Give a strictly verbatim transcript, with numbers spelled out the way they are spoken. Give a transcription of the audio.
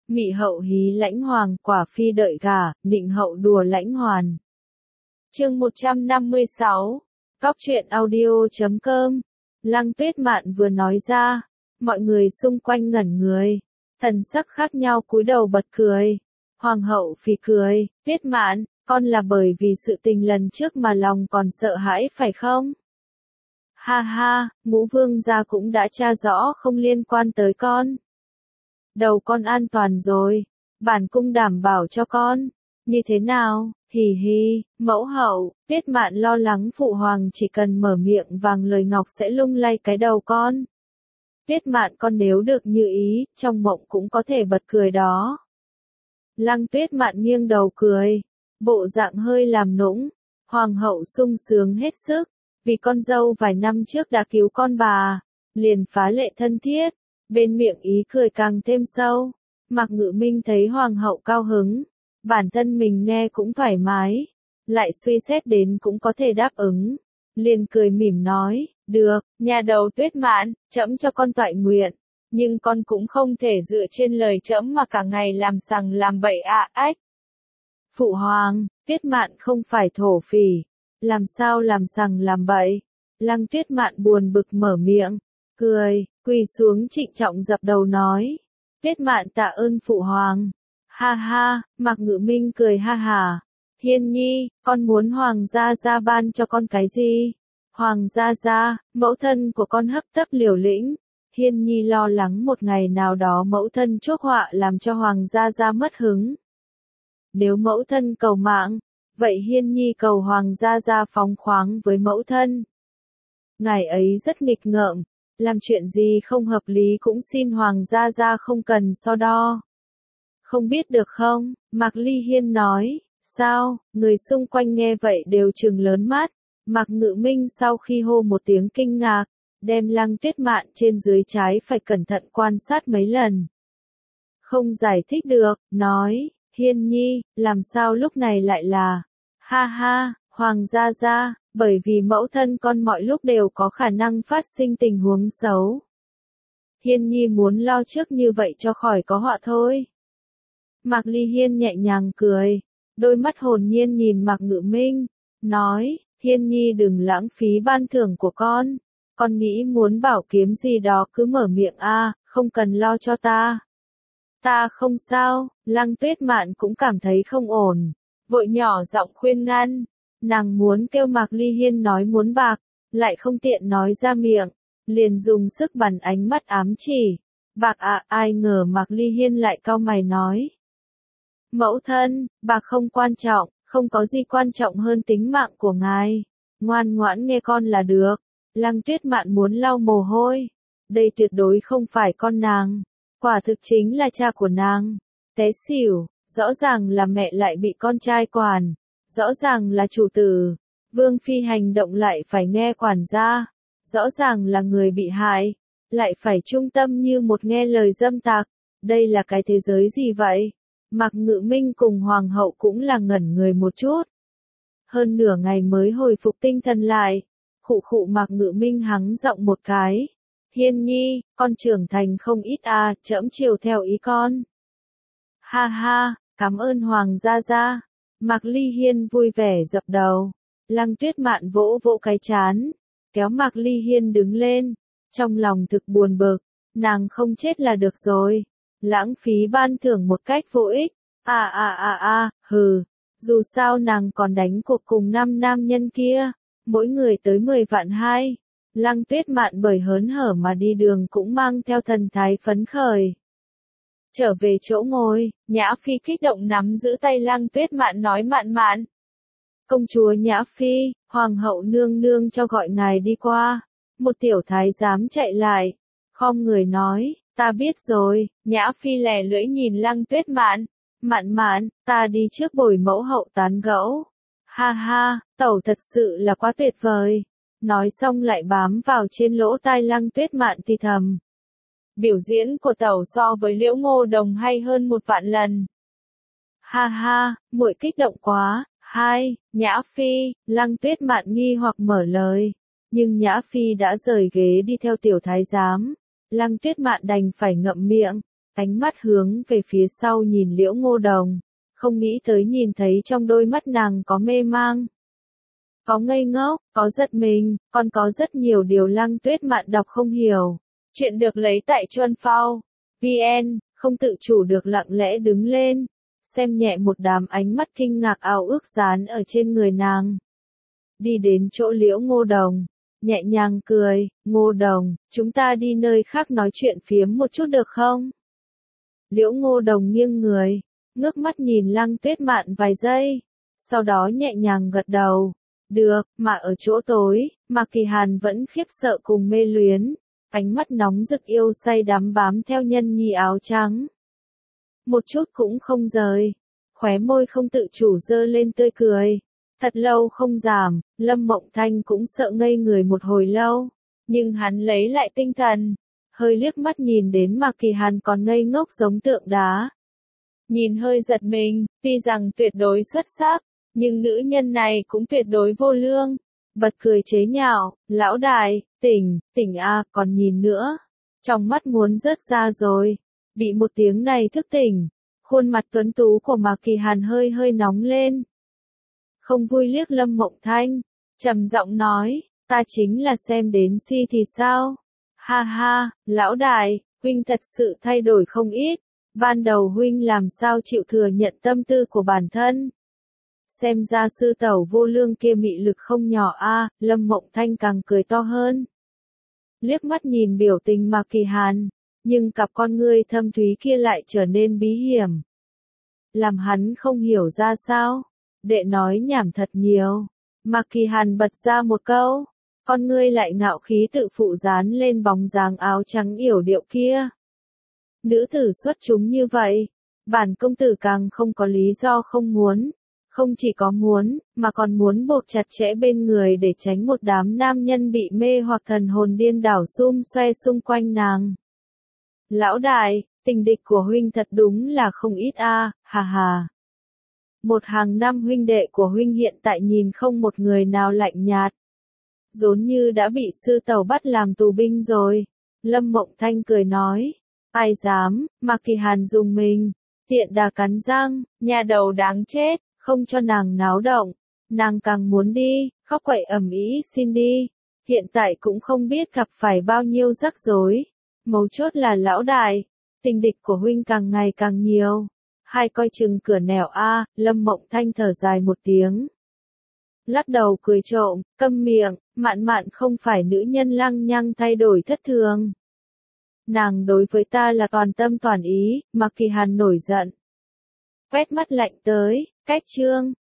Mị hậu hí lãnh hoàng, quả phi đợi gả, nịnh hậu đùa lãnh hoàn. Chương một trăm năm mươi sáu. Cóc truyện audio chấm com. Lăng Tuyết Mạn vừa nói ra, mọi người xung quanh ngẩn người, thần sắc khác nhau cúi đầu bật cười. Hoàng hậu phì cười, Tuyết Mạn, con là bởi vì sự tình lần trước mà lòng còn sợ hãi phải không? Ha ha, ngũ vương gia cũng đã tra rõ không liên quan tới con. Đầu con an toàn rồi, bản cung đảm bảo cho con. Như thế nào? Hì hì, mẫu hậu, Tuyết Mạn lo lắng phụ hoàng chỉ cần mở miệng vàng lời ngọc sẽ lung lay cái đầu con. Tuyết Mạn con nếu được như ý, trong mộng cũng có thể bật cười đó. Lăng Tuyết Mạn nghiêng đầu cười, bộ dạng hơi làm nũng. Hoàng hậu sung sướng hết sức, vì con dâu vài năm trước đã cứu con bà, liền phá lệ thân thiết, bên miệng ý cười càng thêm sâu. Mạc Ngự Minh thấy hoàng hậu cao hứng, bản thân mình nghe cũng thoải mái, lại suy xét đến cũng có thể đáp ứng, liền cười mỉm nói, được, nhà đầu Tuyết Mạn, trẫm cho con toại nguyện, nhưng con cũng không thể dựa trên lời trẫm mà cả ngày làm sằng làm bậy ạ ách. Phụ hoàng, Tuyết Mạn không phải thổ phỉ, làm sao làm sằng làm bậy? Lăng Tuyết Mạn buồn bực mở miệng, cười, quỳ xuống trịnh trọng dập đầu nói, Tuyết Mạn tạ ơn phụ hoàng. Ha ha, Mạc Ngự Minh cười ha hà. Hiên nhi, con muốn hoàng gia gia ban cho con cái gì? Hoàng gia gia, mẫu thân của con hấp tấp liều lĩnh. Hiên nhi lo lắng một ngày nào đó mẫu thân chuốc họa làm cho hoàng gia gia mất hứng. Nếu mẫu thân cầu mạng, vậy Hiên nhi cầu hoàng gia gia phóng khoáng với mẫu thân. Ngài ấy rất nghịch ngợm, làm chuyện gì không hợp lý cũng xin hoàng gia gia không cần so đo. Không biết được không? Mạc Ly Hiên nói. Sao? Người xung quanh nghe vậy đều trừng lớn mắt. Mạc Ngự Minh sau khi hô một tiếng kinh ngạc, đem Lăng Tuyết Mạn trên dưới trái phải cẩn thận quan sát mấy lần. Không giải thích được, nói, Hiên nhi, làm sao lúc này lại là, ha ha, hoàng gia gia, bởi vì mẫu thân con mọi lúc đều có khả năng phát sinh tình huống xấu. Hiên nhi muốn lo trước như vậy cho khỏi có họa thôi. Mạc Ly Hiên nhẹ nhàng cười, đôi mắt hồn nhiên nhìn Mạc Ngự Minh, nói, Hiên nhi đừng lãng phí ban thưởng của con, con nghĩ muốn bảo kiếm gì đó cứ mở miệng a, không cần lo cho ta. Ta không sao, Lăng Tuyết Mạn cũng cảm thấy không ổn, vội nhỏ giọng khuyên ngăn, nàng muốn kêu Mạc Ly Hiên nói muốn bạc, lại không tiện nói ra miệng, liền dùng sức bắn ánh mắt ám chỉ, bạc à, ai ngờ Mạc Ly Hiên lại cau mày nói. Mẫu thân, bạc không quan trọng, không có gì quan trọng hơn tính mạng của ngài. Ngoan ngoãn nghe con là được. Lăng Tuyết Mạn muốn lau mồ hôi. Đây tuyệt đối không phải con nàng. Quả thực chính là cha của nàng. Té xỉu, rõ ràng là mẹ lại bị con trai quản. Rõ ràng là chủ tử. Vương phi hành động lại phải nghe quản gia. Rõ ràng là người bị hại. Lại phải trung tâm như một nghe lời dâm tặc. Đây là cái thế giới gì vậy? Mạc Ngự Minh cùng hoàng hậu cũng là ngẩn người một chút. Hơn nửa ngày mới hồi phục tinh thần lại. Khụ khụ Mạc Ngự Minh hắng giọng một cái. Hiên nhi, con trưởng thành không ít à, trẫm chiều theo ý con. Ha ha, cảm ơn hoàng gia gia. Mạc Ly Hiên vui vẻ dập đầu. Lăng Tuyết Mạn vỗ vỗ cái chán, kéo Mạc Ly Hiên đứng lên. Trong lòng thực buồn bực, nàng không chết là được rồi. Lãng phí ban thưởng một cách vô ích. À à à à, hừ. Dù sao nàng còn đánh cuộc cùng năm nam nhân kia. Mỗi người tới mười vạn hai. Lăng Tuyết Mạn bởi hớn hở mà đi đường cũng mang theo thần thái phấn khởi. Trở về chỗ ngồi, Nhã Phi kích động nắm giữ tay Lăng Tuyết Mạn nói Mạn Mạn. Công chúa Nhã Phi, hoàng hậu nương nương cho gọi ngài đi qua. Một tiểu thái giám chạy lại. Khom người nói. Ta biết rồi, Nhã Phi lè lưỡi nhìn Lăng Tuyết Mạn. Mạn Mạn, ta đi trước bồi mẫu hậu tán gẫu. Ha ha, tẩu thật sự là quá tuyệt vời. Nói xong lại bám vào trên lỗ tai Lăng Tuyết Mạn thì thầm. Biểu diễn của tẩu so với Liễu Ngô Đồng hay hơn một vạn lần. Ha ha, muội kích động quá. Hai, Nhã Phi, Lăng Tuyết Mạn nghi hoặc mở lời. Nhưng Nhã Phi đã rời ghế đi theo tiểu thái giám. Lăng Tuyết Mạn đành phải ngậm miệng, ánh mắt hướng về phía sau nhìn Liễu Ngô Đồng, không nghĩ tới nhìn thấy trong đôi mắt nàng có mê mang. Có ngây ngốc, có giật mình, còn có rất nhiều điều Lăng Tuyết Mạn đọc không hiểu. Chuyện được lấy tại Chuan Phao, vn, không tự chủ được lặng lẽ đứng lên, xem nhẹ một đám ánh mắt kinh ngạc ao ước dán ở trên người nàng. Đi đến chỗ Liễu Ngô Đồng, nhẹ nhàng cười, Ngô Đồng, chúng ta đi nơi khác nói chuyện phiếm một chút được không? Liễu Ngô Đồng nghiêng người, ngước mắt nhìn Lăng Tuyết Mạn vài giây, sau đó nhẹ nhàng gật đầu. Được, mà ở chỗ tối, Mạc Kỳ Hàn vẫn khiếp sợ cùng mê luyến, ánh mắt nóng rực yêu say đắm bám theo nhân nhi áo trắng. Một chút cũng không rời, khóe môi không tự chủ dơ lên tươi cười. Thật lâu không giảm, Lâm Mộng Thanh cũng sợ ngây người một hồi lâu, nhưng hắn lấy lại tinh thần, hơi liếc mắt nhìn đến Mạc Kỳ Hàn còn ngây ngốc giống tượng đá. Nhìn hơi giật mình, tuy rằng tuyệt đối xuất sắc, nhưng nữ nhân này cũng tuyệt đối vô lương. Bật cười chế nhạo, lão đại, tỉnh, tỉnh a, còn nhìn nữa. Trong mắt muốn rớt ra rồi, bị một tiếng này thức tỉnh, khuôn mặt tuấn tú của Mạc Kỳ Hàn hơi hơi nóng lên. Không vui liếc Lâm Mộng Thanh, trầm giọng nói, ta chính là xem đến si thì sao? Ha ha, lão đại, huynh thật sự thay đổi không ít, ban đầu huynh làm sao chịu thừa nhận tâm tư của bản thân. Xem ra sư tẩu vô lương kia mị lực không nhỏ a, Lâm Mộng Thanh càng cười to hơn. Liếc mắt nhìn biểu tình Mạc Kỳ Hàn, nhưng cặp con ngươi thâm thúy kia lại trở nên bí hiểm. Làm hắn không hiểu ra sao, đệ nói nhảm thật nhiều. Mạc Kỳ Hàn bật ra một câu, con ngươi lại ngạo khí tự phụ dán lên bóng dáng áo trắng yểu điệu kia. Nữ tử xuất chúng như vậy, bản công tử càng không có lý do không muốn. Không chỉ có muốn, mà còn muốn buộc chặt chẽ bên người để tránh một đám nam nhân bị mê hoặc thần hồn điên đảo xung xoe xung quanh nàng. Lão đại, tình địch của huynh thật đúng là không ít a, hà hà. Một hàng năm huynh đệ của huynh hiện tại nhìn không một người nào lạnh nhạt. Giống như đã bị sư tẩu bắt làm tù binh rồi. Lâm Mộng Thanh cười nói, ai dám, Mạc Kỳ Hàn dùng mình, tiện đà cắn răng, nhà đầu đáng chết. Không cho nàng náo động, nàng càng muốn đi, khóc quậy ầm ĩ xin đi, hiện tại cũng không biết gặp phải bao nhiêu rắc rối, mấu chốt là lão đại, tình địch của huynh càng ngày càng nhiều, hai coi chừng cửa nẻo a, Lâm Mộng Thanh thở dài một tiếng. Lắc đầu cười trộm, câm miệng, Mạn Mạn không phải nữ nhân lăng nhăng thay đổi thất thường. Nàng đối với ta là toàn tâm toàn ý, Mạc Kỳ Hàn nổi giận. Quét mắt lạnh tới, cách chương,